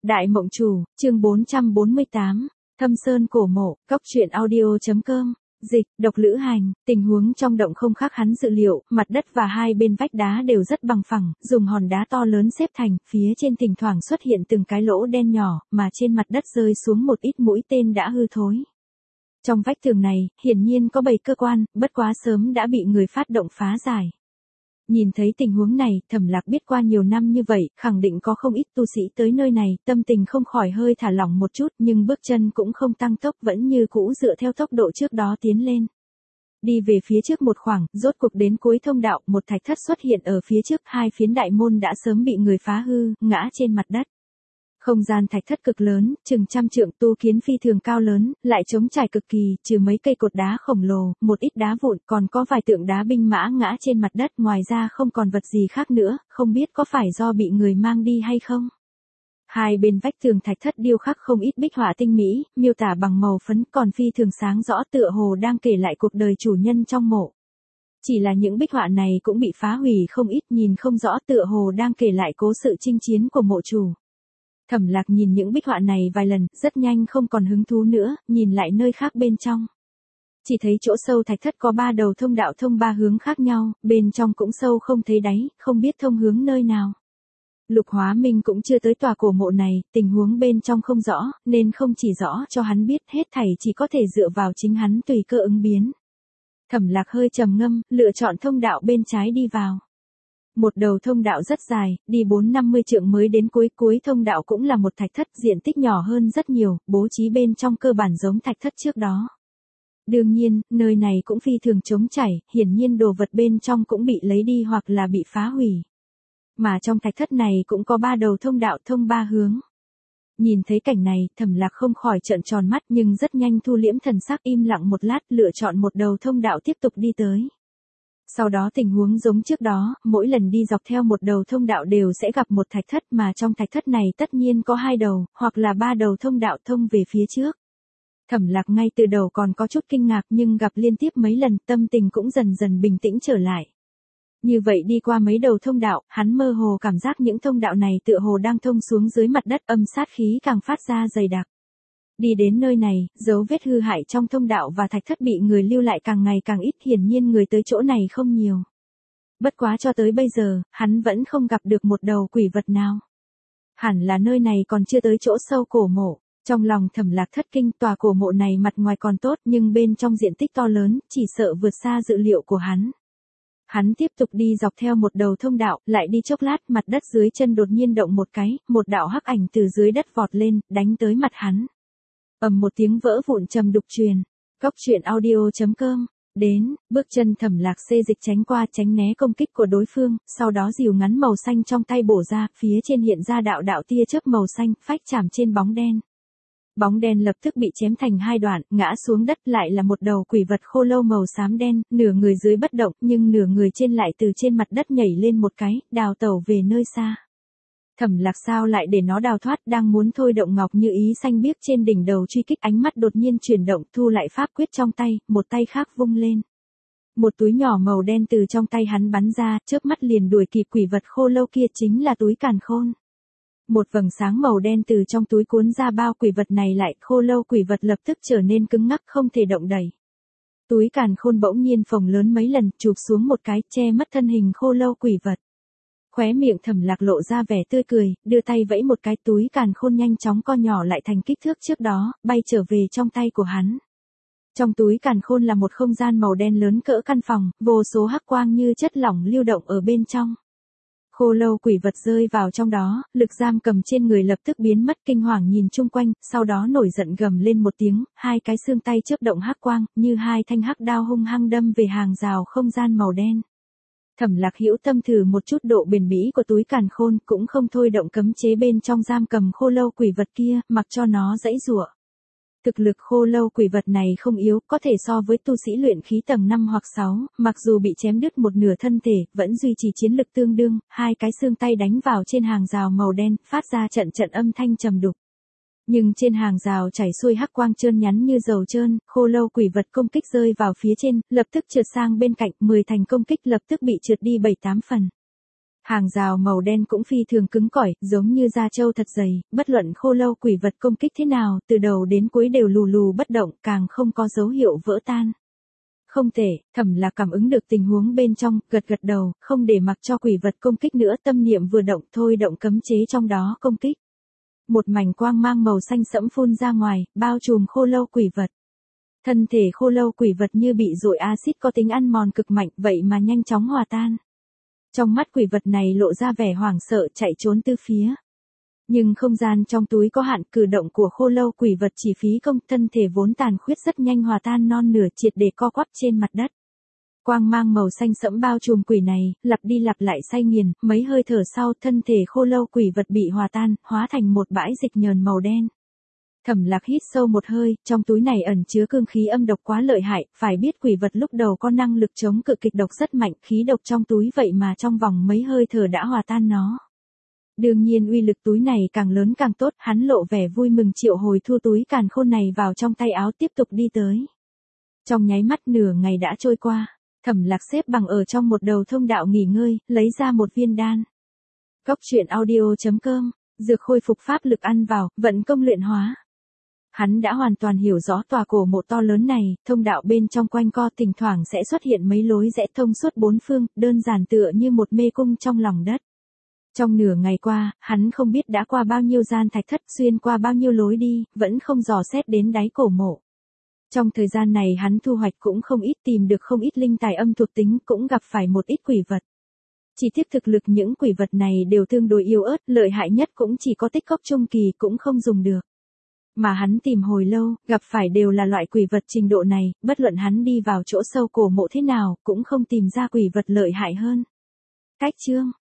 Đại Mộng Chủ, chương 448, Thâm Sơn Cổ Mộ, Cóc Truyện Audio.com, dịch, Độc Lữ Hành, tình huống trong động không khác hắn dự liệu, mặt đất và hai bên vách đá đều rất bằng phẳng, dùng hòn đá to lớn xếp thành, phía trên thỉnh thoảng xuất hiện từng cái lỗ đen nhỏ, mà trên mặt đất rơi xuống một ít mũi tên đã hư thối. Trong vách tường này, hiển nhiên có 7 cơ quan, bất quá sớm đã bị người phát động phá giải. Nhìn thấy tình huống này, Thẩm Lạc biết qua nhiều năm như vậy, khẳng định có không ít tu sĩ tới nơi này, tâm tình không khỏi hơi thả lỏng một chút, nhưng bước chân cũng không tăng tốc, vẫn như cũ dựa theo tốc độ trước đó tiến lên. Đi về phía trước một khoảng, rốt cuộc đến cuối thông đạo, một thạch thất xuất hiện ở phía trước, hai phiến đại môn đã sớm bị người phá hư, ngã trên mặt đất. Không gian thạch thất cực lớn, chừng trăm trượng, tu kiến phi thường cao lớn, lại trống trải cực kỳ, trừ mấy cây cột đá khổng lồ, một ít đá vụn, còn có vài tượng đá binh mã ngã trên mặt đất, ngoài ra không còn vật gì khác nữa, không biết có phải do bị người mang đi hay không. Hai bên vách tường thạch thất điêu khắc không ít bích họa tinh mỹ, miêu tả bằng màu phấn, còn phi thường sáng rõ, tựa hồ đang kể lại cuộc đời chủ nhân trong mộ. Chỉ là những bích họa này cũng bị phá hủy không ít, nhìn không rõ, tựa hồ đang kể lại cố sự chinh chiến của mộ chủ. Thẩm Lạc nhìn những bích họa này vài lần, rất nhanh không còn hứng thú nữa, nhìn lại nơi khác bên trong. Chỉ thấy chỗ sâu thạch thất có 3 đầu thông đạo thông 3 hướng khác nhau, bên trong cũng sâu không thấy đáy, không biết thông hướng nơi nào. Lục Hóa Minh cũng chưa tới tòa cổ mộ này, tình huống bên trong không rõ, nên không chỉ rõ cho hắn biết, hết thảy chỉ có thể dựa vào chính hắn tùy cơ ứng biến. Thẩm Lạc hơi trầm ngâm, lựa chọn thông đạo bên trái đi vào. Một đầu thông đạo rất dài, đi 4-50 trượng mới đến cuối thông đạo cũng là một thạch thất, diện tích nhỏ hơn rất nhiều, bố trí bên trong cơ bản giống thạch thất trước đó. Đương nhiên, nơi này cũng phi thường trống trải, hiển nhiên đồ vật bên trong cũng bị lấy đi hoặc là bị phá hủy. Mà trong thạch thất này cũng có 3 đầu thông đạo thông 3 hướng. Nhìn thấy cảnh này, Thẩm Lạc không khỏi trợn tròn mắt, nhưng rất nhanh thu liễm thần sắc, im lặng một lát, lựa chọn một đầu thông đạo tiếp tục đi tới. Sau đó tình huống giống trước đó, mỗi lần đi dọc theo một đầu thông đạo đều sẽ gặp một thạch thất, mà trong thạch thất này tất nhiên có 2 đầu, hoặc là 3 đầu thông đạo thông về phía trước. Thẩm Lạc ngay từ đầu còn có chút kinh ngạc, nhưng gặp liên tiếp mấy lần, tâm tình cũng dần dần bình tĩnh trở lại. Như vậy đi qua mấy đầu thông đạo, hắn mơ hồ cảm giác những thông đạo này tựa hồ đang thông xuống dưới mặt đất, âm sát khí càng phát ra dày đặc. Đi đến nơi này, dấu vết hư hại trong thông đạo và thạch thất bị người lưu lại càng ngày càng ít, hiển nhiên người tới chỗ này không nhiều. Bất quá cho tới bây giờ, hắn vẫn không gặp được một đầu quỷ vật nào. Hẳn là nơi này còn chưa tới chỗ sâu cổ mộ. Trong lòng Thẩm Lạc thất kinh, tòa cổ mộ này mặt ngoài còn tốt, nhưng bên trong diện tích to lớn, chỉ sợ vượt xa dự liệu của hắn. Hắn tiếp tục đi dọc theo một đầu thông đạo, lại đi chốc lát, mặt đất dưới chân đột nhiên động một cái, một đạo hắc ảnh từ dưới đất vọt lên, đánh tới mặt hắn. Ầm một tiếng vỡ vụn trầm đục truyền. Cóc Truyện Audio.com. Đến, bước chân Thẩm Lạc xê dịch tránh qua, tránh né công kích của đối phương, sau đó dìu ngắn màu xanh trong tay bổ ra, phía trên hiện ra đạo đạo tia chớp màu xanh, phách chạm trên bóng đen. Bóng đen lập tức bị chém thành 2 đoạn, ngã xuống đất, lại là một đầu quỷ vật khô lâu màu xám đen, nửa người dưới bất động, nhưng nửa người trên lại từ trên mặt đất nhảy lên một cái, đào tẩu về nơi xa. Thẩm Lạc sao lại để nó đào thoát, đang muốn thôi động ngọc như ý xanh biếc trên đỉnh đầu truy kích, ánh mắt đột nhiên chuyển động, thu lại pháp quyết trong tay, một tay khác vung lên. Một túi nhỏ màu đen từ trong tay hắn bắn ra, chớp mắt liền đuổi kịp quỷ vật khô lâu kia, chính là túi càn khôn. Một vầng sáng màu đen từ trong túi cuốn ra bao quỷ vật này lại, khô lâu quỷ vật lập tức trở nên cứng ngắc, không thể động đậy. Túi càn khôn bỗng nhiên phồng lớn mấy lần, chụp xuống một cái, che mất thân hình khô lâu quỷ vật. Khóe miệng Thẩm Lạc lộ ra vẻ tươi cười, đưa tay vẫy một cái, túi càn khôn nhanh chóng co nhỏ lại thành kích thước trước đó, bay trở về trong tay của hắn. Trong túi càn khôn là một không gian màu đen lớn cỡ căn phòng, vô số hắc quang như chất lỏng lưu động ở bên trong. Khô lâu quỷ vật rơi vào trong đó, lực giam cầm trên người lập tức biến mất, kinh hoàng nhìn chung quanh, sau đó nổi giận gầm lên một tiếng, hai cái xương tay chớp động hắc quang, như hai thanh hắc đao hung hăng đâm về hàng rào không gian màu đen. Thẩm Lạc hữu tâm thử một chút độ bền bỉ của túi càn khôn, cũng không thôi động cấm chế bên trong giam cầm khô lâu quỷ vật kia, mặc cho nó giãy giụa. Thực lực khô lâu quỷ vật này không yếu, có thể so với tu sĩ luyện khí tầng 5 hoặc 6, mặc dù bị chém đứt một nửa thân thể, vẫn duy trì chiến lực tương đương, hai cái xương tay đánh vào trên hàng rào màu đen, phát ra trận trận âm thanh trầm đục. Nhưng trên hàng rào chảy xuôi hắc quang trơn nhắn như dầu trơn, khô lâu quỷ vật công kích rơi vào phía trên, lập tức trượt sang bên cạnh, 10 thành công kích lập tức bị trượt đi 7-8 phần. Hàng rào màu đen cũng phi thường cứng cỏi, giống như da trâu thật dày, bất luận khô lâu quỷ vật công kích thế nào, từ đầu đến cuối đều lù lù bất động, càng không có dấu hiệu vỡ tan. Không thể, Thẩm Lạc cảm ứng được tình huống bên trong, gật gật đầu, không để mặc cho quỷ vật công kích nữa, tâm niệm vừa động thôi động cấm chế trong đó công kích. Một mảnh quang mang màu xanh sẫm phun ra ngoài, bao trùm khô lâu quỷ vật. Thân thể khô lâu quỷ vật như bị dội axit có tính ăn mòn cực mạnh, vậy mà nhanh chóng hòa tan. Trong mắt quỷ vật này lộ ra vẻ hoảng sợ, chạy trốn tứ phía. Nhưng không gian trong túi có hạn, cử động của khô lâu quỷ vật chỉ phí công, thân thể vốn tàn khuyết rất nhanh hòa tan non nửa, triệt để co quắp trên mặt đất. Quang mang màu xanh sẫm bao trùm quỷ này, lặp đi lặp lại say nghiền, mấy hơi thở sau, thân thể khô lâu quỷ vật bị hòa tan, hóa thành một bãi dịch nhờn màu đen. Thẩm Lạc hít sâu một hơi, trong túi này ẩn chứa cương khí âm độc quá lợi hại, phải biết quỷ vật lúc đầu có năng lực chống cự kịch độc rất mạnh, khí độc trong túi vậy mà trong vòng mấy hơi thở đã hòa tan nó. Đương nhiên uy lực túi này càng lớn càng tốt, hắn lộ vẻ vui mừng triệu hồi thu túi càn khôn này vào trong tay áo tiếp tục đi tới. Trong nháy mắt nửa ngày đã trôi qua, Thẩm Lạc xếp bằng ở trong một đầu thông đạo nghỉ ngơi, lấy ra một viên đan. Cốc truyện audio.com, dược khôi phục pháp lực ăn vào, vận công luyện hóa. Hắn đã hoàn toàn hiểu rõ tòa cổ mộ to lớn này, thông đạo bên trong quanh co thỉnh thoảng sẽ xuất hiện mấy lối rẽ thông suốt bốn phương, đơn giản tựa như một mê cung trong lòng đất. Trong nửa ngày qua, hắn không biết đã qua bao nhiêu gian thạch thất, xuyên qua bao nhiêu lối đi, vẫn không dò xét đến đáy cổ mộ. Trong thời gian này hắn thu hoạch cũng không ít, tìm được không ít linh tài âm thuộc tính, cũng gặp phải một ít quỷ vật. Chỉ tiếc thực lực những quỷ vật này đều tương đối yếu ớt, lợi hại nhất cũng chỉ có tích cốc trung kỳ, cũng không dùng được. Mà hắn tìm hồi lâu, gặp phải đều là loại quỷ vật trình độ này, bất luận hắn đi vào chỗ sâu cổ mộ thế nào, cũng không tìm ra quỷ vật lợi hại hơn. Cách chương